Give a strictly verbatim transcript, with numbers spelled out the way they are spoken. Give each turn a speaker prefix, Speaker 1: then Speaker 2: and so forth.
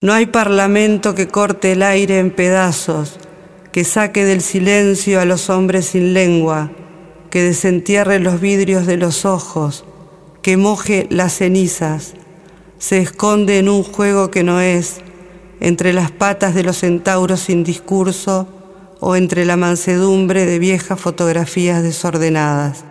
Speaker 1: No hay parlamento que corte el aire en pedazos, que saque del silencio a los hombres sin lengua, que desentierre los vidrios de los ojos, que moje las cenizas, se esconde en un juego que no es, entre las patas de los centauros sin discurso o entre la mansedumbre de viejas fotografías desordenadas.